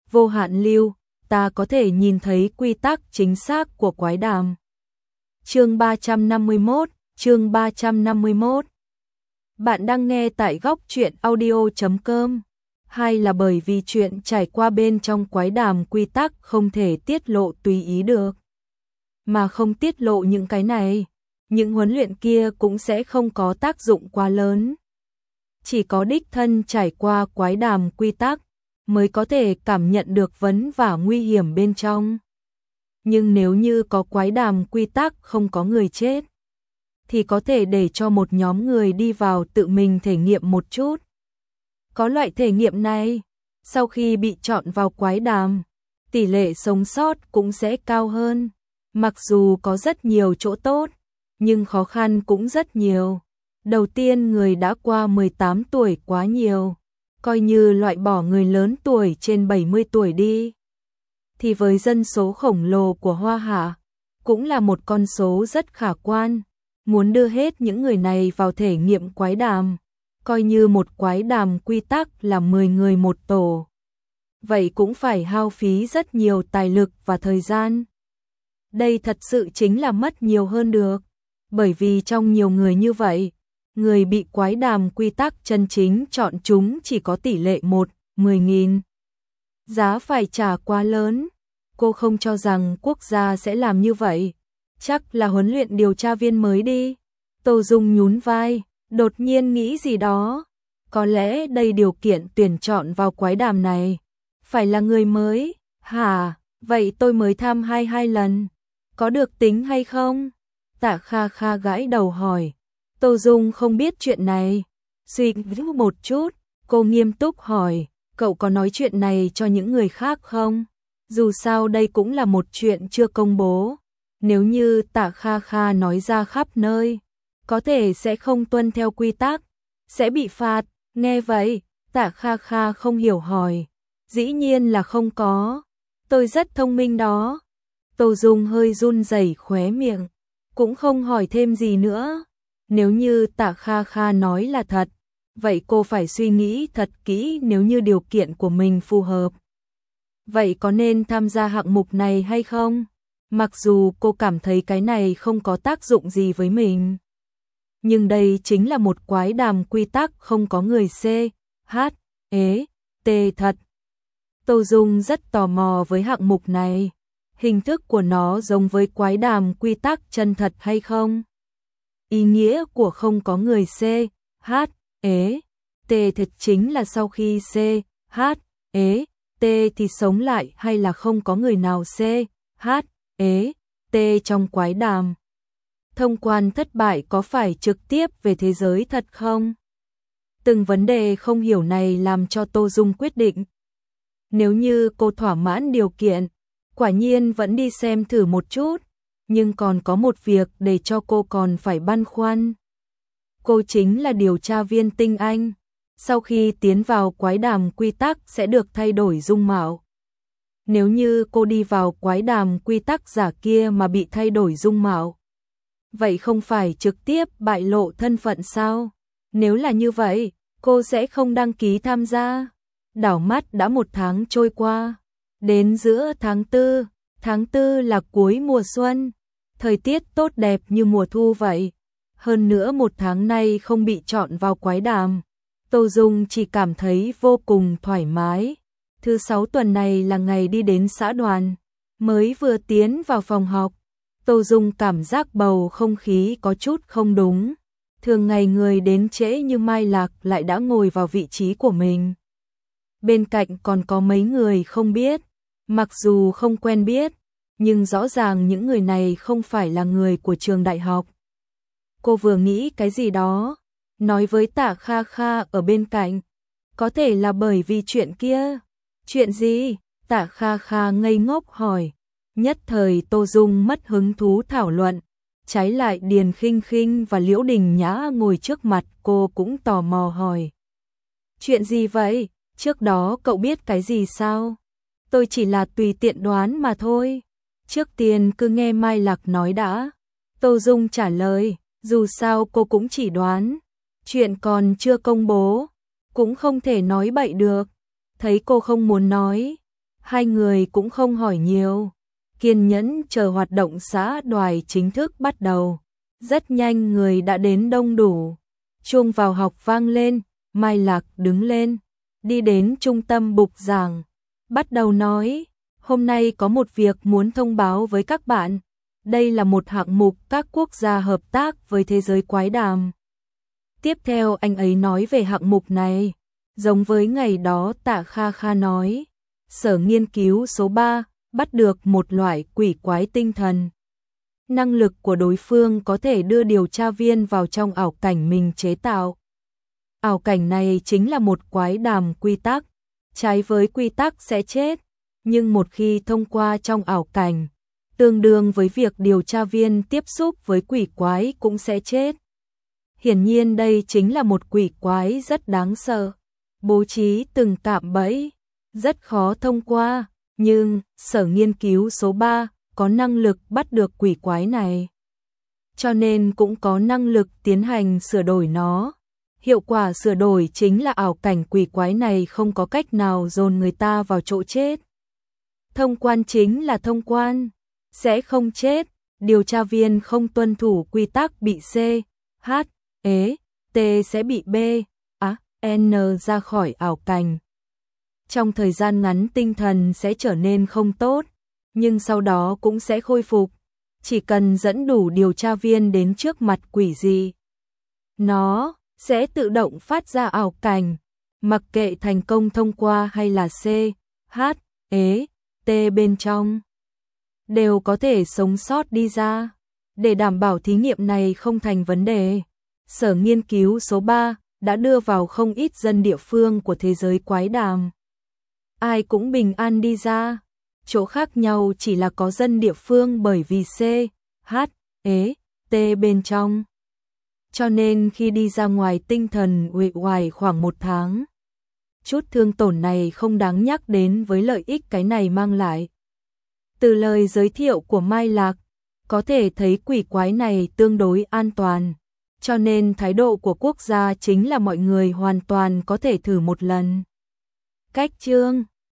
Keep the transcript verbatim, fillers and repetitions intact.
vô hạn lưu, ta có thể nhìn thấy quy tắc chính xác của quái đàm. Chương ba trăm năm mươi mốt, chương ba trăm năm mươi mốt. Bạn đang nghe tại góc truyện audio chấm com. Hay là bởi vì chuyện trải qua bên trong quái đàm quy tắc không thể tiết lộ tùy ý được. Mà không tiết lộ những cái này, những huấn luyện kia cũng sẽ không có tác dụng quá lớn. Chỉ có đích thân trải qua quái đàm quy tắc mới có thể cảm nhận được vấn vả nguy hiểm bên trong. Nhưng nếu như có quái đàm quy tắc không có người chết, thì có thể để cho một nhóm người đi vào tự mình thể nghiệm một chút. Có loại thể nghiệm này, sau khi bị chọn vào quái đàm, tỷ lệ sống sót cũng sẽ cao hơn. Mặc dù có rất nhiều chỗ tốt, nhưng khó khăn cũng rất nhiều. Đầu tiên, người đã qua mười tám tuổi quá nhiều, coi như loại bỏ người lớn tuổi trên bảy mươi tuổi đi, thì với dân số khổng lồ của Hoa Hạ, cũng là một con số rất khả quan. Muốn đưa hết những người này vào thể nghiệm quái đàm, coi như một quái đàm quy tắc là mười người một tổ, vậy cũng phải hao phí rất nhiều tài lực và thời gian. Đây thật sự chính là mất nhiều hơn được, bởi vì trong nhiều người như vậy, người bị quái đàm quy tắc chân chính chọn chúng chỉ có tỷ lệ một, mười nghìn. Giá phải trả quá lớn, cô không cho rằng quốc gia sẽ làm như vậy. Chắc là huấn luyện điều tra viên mới đi. Tô Dung nhún vai, đột nhiên nghĩ gì đó. Có lẽ đây điều kiện tuyển chọn vào quái đàm này phải là người mới. Hả, vậy tôi mới tham hai hai lần, có được tính hay không? Tạ Kha Kha gãi đầu hỏi. Tô Dung không biết chuyện này. Suy nghĩ một chút, cô nghiêm túc hỏi, cậu có nói chuyện này cho những người khác không? Dù sao đây cũng là một chuyện chưa công bố. Nếu như Tạ Kha Kha nói ra khắp nơi, có thể sẽ không tuân theo quy tắc, sẽ bị phạt. Nghe vậy, Tạ Kha Kha không hiểu hỏi. Dĩ nhiên là không có. Tôi rất thông minh đó. Tô Dung hơi run rẩy khóe miệng, cũng không hỏi thêm gì nữa. Nếu như Tạ Kha Kha nói là thật, vậy cô phải suy nghĩ thật kỹ nếu như điều kiện của mình phù hợp. Vậy có nên tham gia hạng mục này hay không? Mặc dù cô cảm thấy cái này không có tác dụng gì với mình, nhưng đây chính là một quái đàm quy tắc không có người C, H, E, T thật. Tô Dung rất tò mò với hạng mục này. Hình thức của nó giống với quái đàm quy tắc chân thật hay không? Ý nghĩa của không có người C, H, E, T thật chính là sau khi C, H, E, T thì sống lại hay là không có người nào C, H, E, T trong quái đàm. Thông quan thất bại có phải trực tiếp về thế giới thật không? Từng vấn đề không hiểu này làm cho Tô Dung quyết định. Nếu như cô thỏa mãn điều kiện, quả nhiên vẫn đi xem thử một chút, nhưng còn có một việc để cho cô còn phải băn khoăn. Cô chính là điều tra viên tinh anh, sau khi tiến vào quái đàm quy tắc sẽ được thay đổi dung mạo. Nếu như cô đi vào quái đàm quy tắc giả kia mà bị thay đổi dung mạo, vậy không phải trực tiếp bại lộ thân phận sao? Nếu là như vậy, cô sẽ không đăng ký tham gia. Đảo mắt đã một tháng trôi qua, đến giữa tháng tư, tháng tư là cuối mùa xuân, thời tiết tốt đẹp như mùa thu vậy. Hơn nữa một tháng nay không bị chọn vào quái đàm, Tô Dung chỉ cảm thấy vô cùng thoải mái. Thứ sáu tuần này là ngày đi đến xã đoàn, mới vừa tiến vào phòng học, Tô Dung cảm giác bầu không khí có chút không đúng. Thường ngày người đến trễ như Mai Lạc lại đã ngồi vào vị trí của mình. Bên cạnh còn có mấy người không biết, mặc dù không quen biết, nhưng rõ ràng những người này không phải là người của trường đại học. Cô vừa nghĩ cái gì đó, nói với Tạ Kha Kha ở bên cạnh, có thể là bởi vì chuyện kia. Chuyện gì? Tạ Kha Kha ngây ngốc hỏi. Nhất thời Tô Dung mất hứng thú thảo luận, trái lại Điền Khinh Khinh và Liễu Đình Nhã ngồi trước mặt cô cũng tò mò hỏi. Chuyện gì vậy? Trước đó cậu biết cái gì sao? Tôi chỉ là tùy tiện đoán mà thôi. Trước tiên cứ nghe Mai Lạc nói đã. Tô Dung trả lời, dù sao cô cũng chỉ đoán. Chuyện còn chưa công bố, cũng không thể nói bậy được. Thấy cô không muốn nói, Hai người cũng không hỏi nhiều, kiên nhẫn chờ hoạt động xã đoài chính thức bắt đầu. Rất nhanh người đã đến đông đủ. Chuông vào học vang lên, Mai Lạc đứng lên, đi đến trung tâm bục giảng, bắt đầu nói, hôm nay có một việc muốn thông báo với các bạn. Đây là một hạng mục các quốc gia hợp tác với thế giới quái đàm. Tiếp theo anh ấy nói về hạng mục này, giống với ngày đó Tạ Kha Kha nói, sở nghiên cứu số ba bắt được một loại quỷ quái tinh thần. Năng lực của đối phương có thể đưa điều tra viên vào trong ảo cảnh mình chế tạo. Ảo cảnh này chính là một quái đàm quy tắc, trái với quy tắc sẽ chết, nhưng một khi thông qua trong ảo cảnh, tương đương với việc điều tra viên tiếp xúc với quỷ quái cũng sẽ chết. Hiển nhiên đây chính là một quỷ quái rất đáng sợ, bố trí từng cạm bẫy, rất khó thông qua, nhưng sở nghiên cứu số ba có năng lực bắt được quỷ quái này, cho nên cũng có năng lực tiến hành sửa đổi nó. Hiệu quả sửa đổi chính là ảo cảnh quỷ quái này không có cách nào dồn người ta vào chỗ chết. Thông quan chính là thông quan, sẽ không chết, điều tra viên không tuân thủ quy tắc bị C, H, E, T sẽ bị B, A, N ra khỏi ảo cảnh. Trong thời gian ngắn tinh thần sẽ trở nên không tốt, nhưng sau đó cũng sẽ khôi phục, chỉ cần dẫn đủ điều tra viên đến trước mặt quỷ gì. Nó sẽ tự động phát ra ảo cảnh, mặc kệ thành công thông qua hay là C, H, E, T bên trong, đều có thể sống sót đi ra. Để đảm bảo thí nghiệm này không thành vấn đề, sở nghiên cứu số ba đã đưa vào không ít dân địa phương của thế giới quái đàm. Ai cũng bình an đi ra, chỗ khác nhau chỉ là có dân địa phương bởi vì C, H, E, T bên trong. Cho nên khi đi ra ngoài tinh thần uể oải khoảng một tháng. Chút thương tổn này không đáng nhắc đến với lợi ích cái này mang lại. Từ lời giới thiệu của Mai Lạc, có thể thấy quỷ quái này tương đối an toàn, cho nên thái độ của quốc gia chính là mọi người hoàn toàn có thể thử một lần. Cách chương